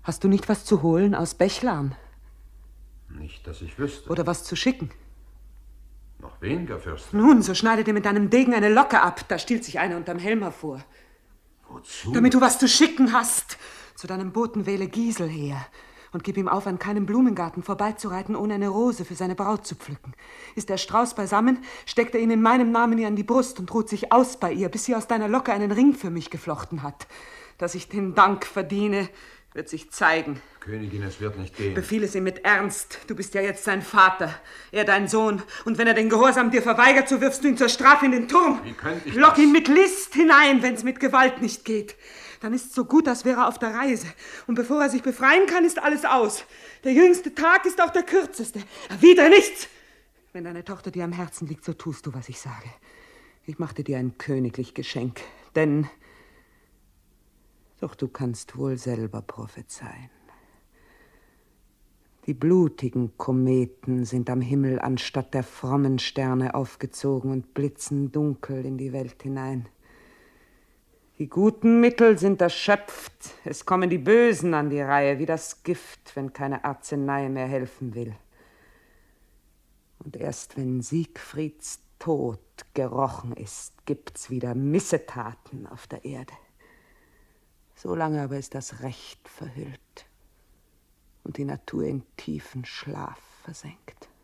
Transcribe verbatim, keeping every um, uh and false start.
Hast du nicht was zu holen aus Bechlan? Nicht, dass ich wüsste. Oder was zu schicken? Noch weniger, Fürstin. Nun, so schneide dir mit deinem Degen eine Locke ab. Da stiehlt sich einer unterm Helm hervor. Wozu? Damit du was zu schicken hast. Zu deinem Boten wähle Giesel her. Und gib ihm auf, an keinem Blumengarten vorbeizureiten, ohne eine Rose für seine Braut zu pflücken. Ist der Strauß beisammen, steckt er ihn in meinem Namen ihr an die Brust und ruht sich aus bei ihr, bis sie aus deiner Locke einen Ring für mich geflochten hat. Dass ich den Dank verdiene, wird sich zeigen. Königin, es wird nicht gehen. Befiehl es ihm mit Ernst. Du bist ja jetzt sein Vater, er dein Sohn. Und wenn er den Gehorsam dir verweigert, so wirfst du ihn zur Strafe in den Turm. Wie könnte ich Lock das? ihn mit List hinein, wenn's mit Gewalt nicht geht. Dann ist's so gut, als wäre er auf der Reise. Und bevor er sich befreien kann, ist alles aus. Der jüngste Tag ist auch der kürzeste. Wieder nichts! Wenn deine Tochter dir am Herzen liegt, so tust du, was ich sage. Ich machte dir ein königlich Geschenk, denn... Doch du kannst wohl selber prophezeien. Die blutigen Kometen sind am Himmel anstatt der frommen Sterne aufgezogen und blitzen dunkel in die Welt hinein. Die guten Mittel sind erschöpft, es kommen die Bösen an die Reihe, wie das Gift, wenn keine Arznei mehr helfen will. Und erst wenn Siegfrieds Tod gerochen ist, gibt's wieder Missetaten auf der Erde. Solange aber ist das Recht verhüllt und die Natur in tiefen Schlaf versenkt.